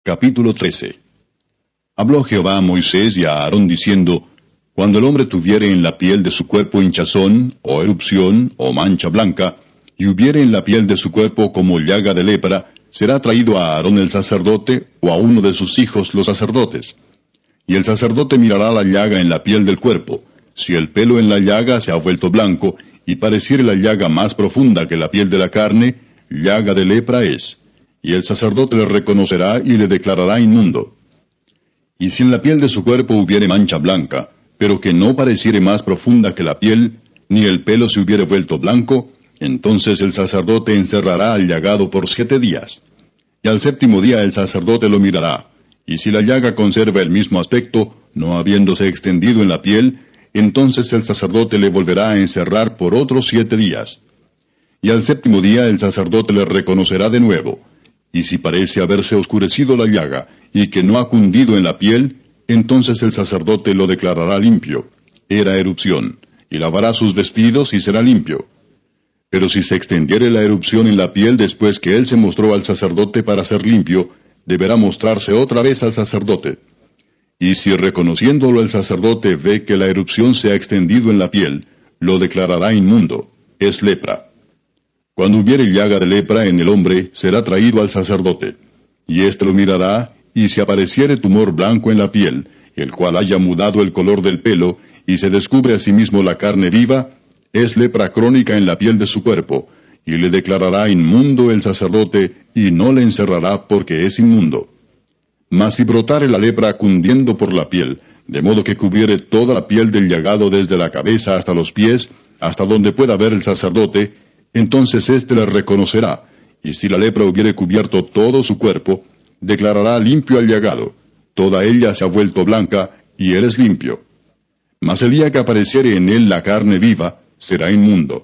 Capítulo 13. Habló Jehová a Moisés y a Aarón diciendo, Cuando el hombre tuviere en la piel de su cuerpo hinchazón, o erupción, o mancha blanca, y hubiere en la piel de su cuerpo como llaga de lepra, será traído a Aarón el sacerdote, o a uno de sus hijos los sacerdotes. Y el sacerdote mirará la llaga en la piel del cuerpo. Si el pelo en la llaga se ha vuelto blanco, y pareciere la llaga más profunda que la piel de la carne, llaga de lepra es. Y el sacerdote le reconocerá y le declarará inmundo. Y si en la piel de su cuerpo hubiere mancha blanca, pero que no pareciere más profunda que la piel, ni el pelo se hubiere vuelto blanco, entonces el sacerdote encerrará al llagado por 7 días. Y al 7º día el sacerdote lo mirará, y si la llaga conserva el mismo aspecto, no habiéndose extendido en la piel, entonces el sacerdote le volverá a encerrar por otros 7 días. Y al 7º día el sacerdote le reconocerá de nuevo, y si parece haberse oscurecido la llaga, y que no ha cundido en la piel, entonces el sacerdote lo declarará limpio. Era erupción, y lavará sus vestidos y será limpio. Pero si se extendiere la erupción en la piel después que él se mostró al sacerdote para ser limpio, deberá mostrarse otra vez al sacerdote. Y si reconociéndolo el sacerdote ve que la erupción se ha extendido en la piel, lo declarará inmundo, es lepra. Cuando hubiere llaga de lepra en el hombre, será traído al sacerdote. Y éste lo mirará, y si apareciere tumor blanco en la piel, el cual haya mudado el color del pelo, y se descubre asimismo la carne viva, es lepra crónica en la piel de su cuerpo, y le declarará inmundo el sacerdote, y no le encerrará porque es inmundo. Mas si brotare la lepra cundiendo por la piel, de modo que cubriere toda la piel del llagado desde la cabeza hasta los pies, hasta donde pueda ver el sacerdote, entonces éste le reconocerá, y si la lepra hubiere cubierto todo su cuerpo, declarará limpio al llagado. Toda ella se ha vuelto blanca, y él es limpio. Mas el día que apareciere en él la carne viva, será inmundo.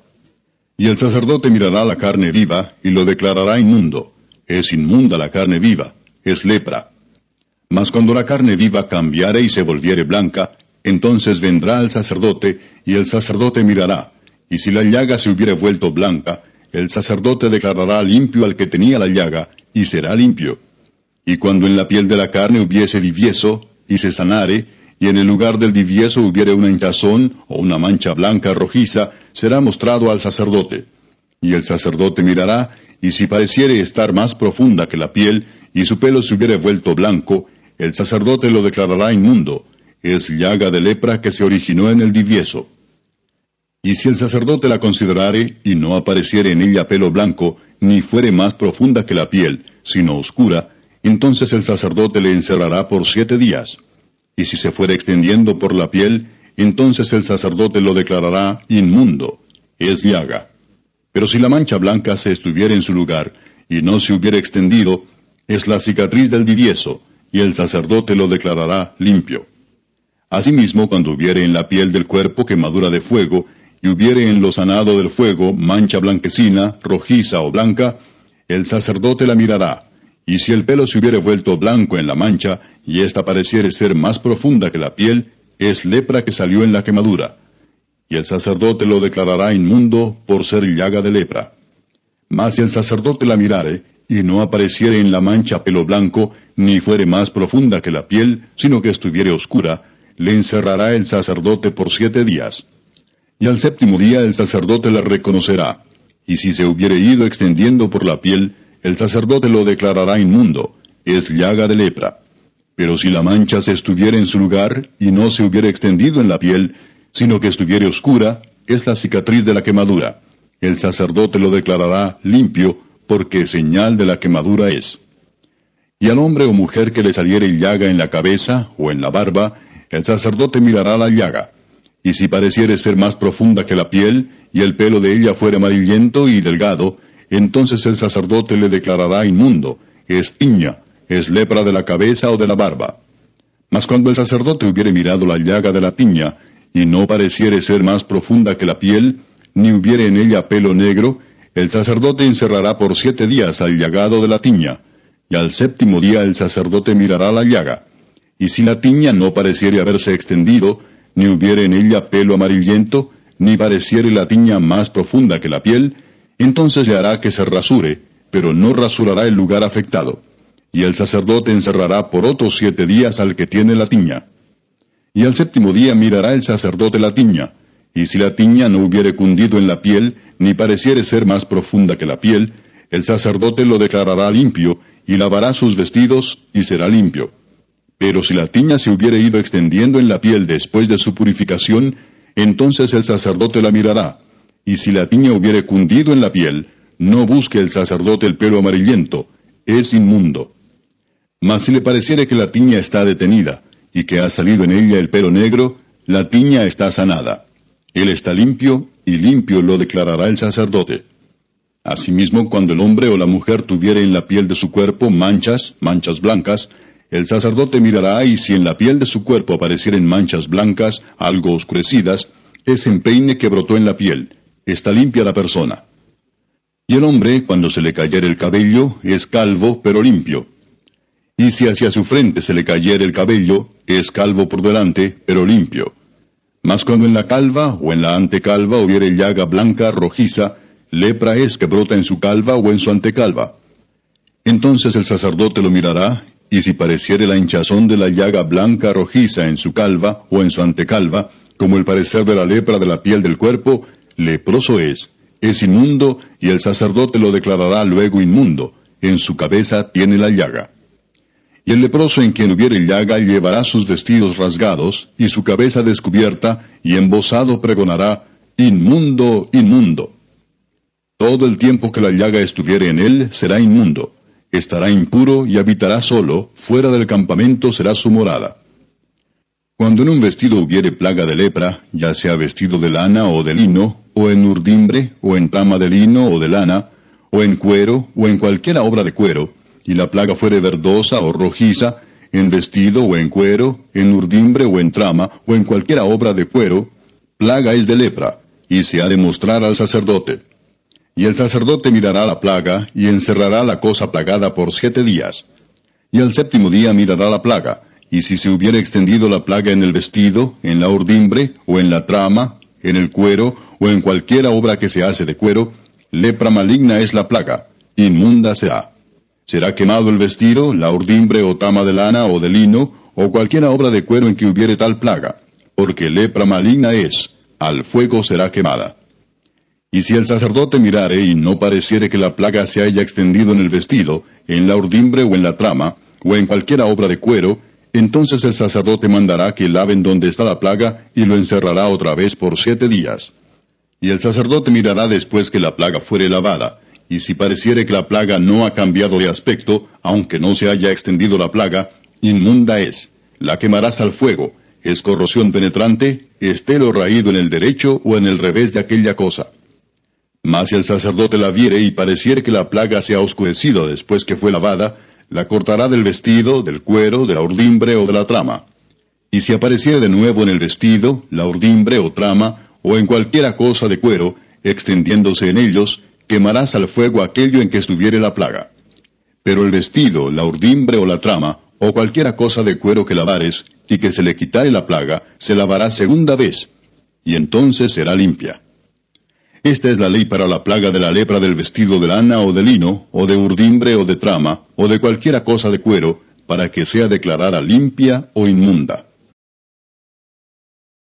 Y el sacerdote mirará la carne viva, y lo declarará inmundo. Es inmunda la carne viva, es lepra. Mas cuando la carne viva cambiare y se volviere blanca, entonces vendrá al sacerdote, y el sacerdote mirará, y si la llaga se hubiere vuelto blanca, el sacerdote declarará limpio al que tenía la llaga, y será limpio. Y cuando en la piel de la carne hubiese divieso, y se sanare, y en el lugar del divieso hubiere una hinchazón, o una mancha blanca rojiza, será mostrado al sacerdote. Y el sacerdote mirará, y si pareciere estar más profunda que la piel, y su pelo se hubiere vuelto blanco, el sacerdote lo declarará inmundo, es llaga de lepra que se originó en el divieso. Y si el sacerdote la considerare, y no apareciere en ella pelo blanco, ni fuere más profunda que la piel, sino oscura, entonces el sacerdote le encerrará por 7 días. Y si se fuere extendiendo por la piel, entonces el sacerdote lo declarará inmundo, es llaga. Pero si la mancha blanca se estuviera en su lugar, y no se hubiera extendido, es la cicatriz del divieso, y el sacerdote lo declarará limpio. Asimismo, cuando hubiere en la piel del cuerpo quemadura de fuego, y hubiere en lo sanado del fuego mancha blanquecina, rojiza o blanca, el sacerdote la mirará, y si el pelo se hubiere vuelto blanco en la mancha, y ésta pareciere ser más profunda que la piel, es lepra que salió en la quemadura. Y el sacerdote lo declarará inmundo por ser llaga de lepra. Mas si el sacerdote la mirare, y no apareciere en la mancha pelo blanco, ni fuere más profunda que la piel, sino que estuviere oscura, le encerrará el sacerdote por 7 días. Y al 7º día el sacerdote la reconocerá, y si se hubiere ido extendiendo por la piel, el sacerdote lo declarará inmundo, es llaga de lepra. Pero si la mancha se estuviera en su lugar, y no se hubiera extendido en la piel, sino que estuviere oscura, es la cicatriz de la quemadura. El sacerdote lo declarará limpio, porque señal de la quemadura es. Y al hombre o mujer que le saliere llaga en la cabeza, o en la barba, el sacerdote mirará la llaga. Y si pareciere ser más profunda que la piel, y el pelo de ella fuere amarillento y delgado, entonces el sacerdote le declarará inmundo, es tiña, es lepra de la cabeza o de la barba. Mas cuando el sacerdote hubiere mirado la llaga de la tiña, y no pareciere ser más profunda que la piel, ni hubiere en ella pelo negro, el sacerdote encerrará por 7 días al llagado de la tiña, y al 7º día el sacerdote mirará la llaga. Y si la tiña no pareciere haberse extendido, ni hubiere en ella pelo amarillento, ni pareciere la tiña más profunda que la piel, entonces le hará que se rasure, pero no rasurará el lugar afectado. y el sacerdote encerrará por otros 7 días al que tiene la tiña. Y al 7º día mirará el sacerdote la tiña, y si la tiña no hubiere cundido en la piel, ni pareciere ser más profunda que la piel, el sacerdote lo declarará limpio, y lavará sus vestidos, y será limpio. Pero si la tiña se hubiere ido extendiendo en la piel después de su purificación, entonces el sacerdote la mirará, y si la tiña hubiere cundido en la piel, no busque el sacerdote el pelo amarillento, es inmundo. Mas si le pareciere que la tiña está detenida, y que ha salido en ella el pelo negro, la tiña está sanada. Él está limpio, y limpio lo declarará el sacerdote. Asimismo, cuando el hombre o la mujer tuviere en la piel de su cuerpo manchas blancas, el sacerdote mirará, y si en la piel de su cuerpo aparecieren manchas blancas, algo oscurecidas, es empeine que brotó en la piel, está limpia la persona. Y el hombre, cuando se le cayere el cabello, es calvo, pero limpio. Y si hacia su frente se le cayere el cabello, es calvo por delante, pero limpio. Mas cuando en la calva o en la antecalva hubiere llaga blanca, rojiza, lepra es que brota en su calva o en su antecalva. Entonces el sacerdote lo mirará, y si pareciere la hinchazón de la llaga blanca rojiza en su calva o en su antecalva, como el parecer de la lepra de la piel del cuerpo, leproso es inmundo, y el sacerdote lo declarará luego inmundo, en su cabeza tiene la llaga. Y el leproso en quien hubiere llaga llevará sus vestidos rasgados, y su cabeza descubierta, y embozado pregonará, inmundo, inmundo. Todo el tiempo que la llaga estuviere en él, será inmundo. Estará impuro y habitará solo, fuera del campamento será su morada. Cuando en un vestido hubiere plaga de lepra, ya sea vestido de lana o de lino, o en urdimbre, o en trama de lino o de lana, o en cuero, o en cualquiera obra de cuero, y la plaga fuere verdosa o rojiza, en vestido o en cuero, en urdimbre o en trama, o en cualquiera obra de cuero, plaga es de lepra, y se ha de mostrar al sacerdote. Y el sacerdote mirará la plaga, y encerrará la cosa plagada por 7 días. Y al 7º día mirará la plaga, y si se hubiere extendido la plaga en el vestido, en la urdimbre, o en la trama, en el cuero, o en cualquiera obra que se hace de cuero, lepra maligna es la plaga, inmunda será. Será quemado el vestido, la urdimbre o trama de lana o de lino, o cualquiera obra de cuero en que hubiere tal plaga, porque lepra maligna es, al fuego será quemada. Y si el sacerdote mirare y no pareciere que la plaga se haya extendido en el vestido, en la urdimbre o en la trama, o en cualquiera obra de cuero, entonces el sacerdote mandará que laven donde está la plaga y lo encerrará otra vez por 7 días. Y el sacerdote mirará después que la plaga fuere lavada, y si pareciere que la plaga no ha cambiado de aspecto, aunque no se haya extendido la plaga, inmunda es, la quemarás al fuego, es corrosión penetrante, estélo raído en el derecho o en el revés de aquella cosa. Mas si el sacerdote la viere y pareciere que la plaga se ha oscurecido después que fue lavada, la cortará del vestido, del cuero, de la urdimbre o de la trama. Y si apareciere de nuevo en el vestido, la urdimbre o trama, o en cualquiera cosa de cuero, extendiéndose en ellos, quemarás al fuego aquello en que estuviere la plaga. Pero el vestido, la urdimbre o la trama, o cualquiera cosa de cuero que lavares, y que se le quitare la plaga, se lavará segunda vez, y entonces será limpia. Esta es la ley para la plaga de la lepra del vestido de lana o de lino, o de urdimbre o de trama, o de cualquiera cosa de cuero, para que sea declarada limpia o inmunda.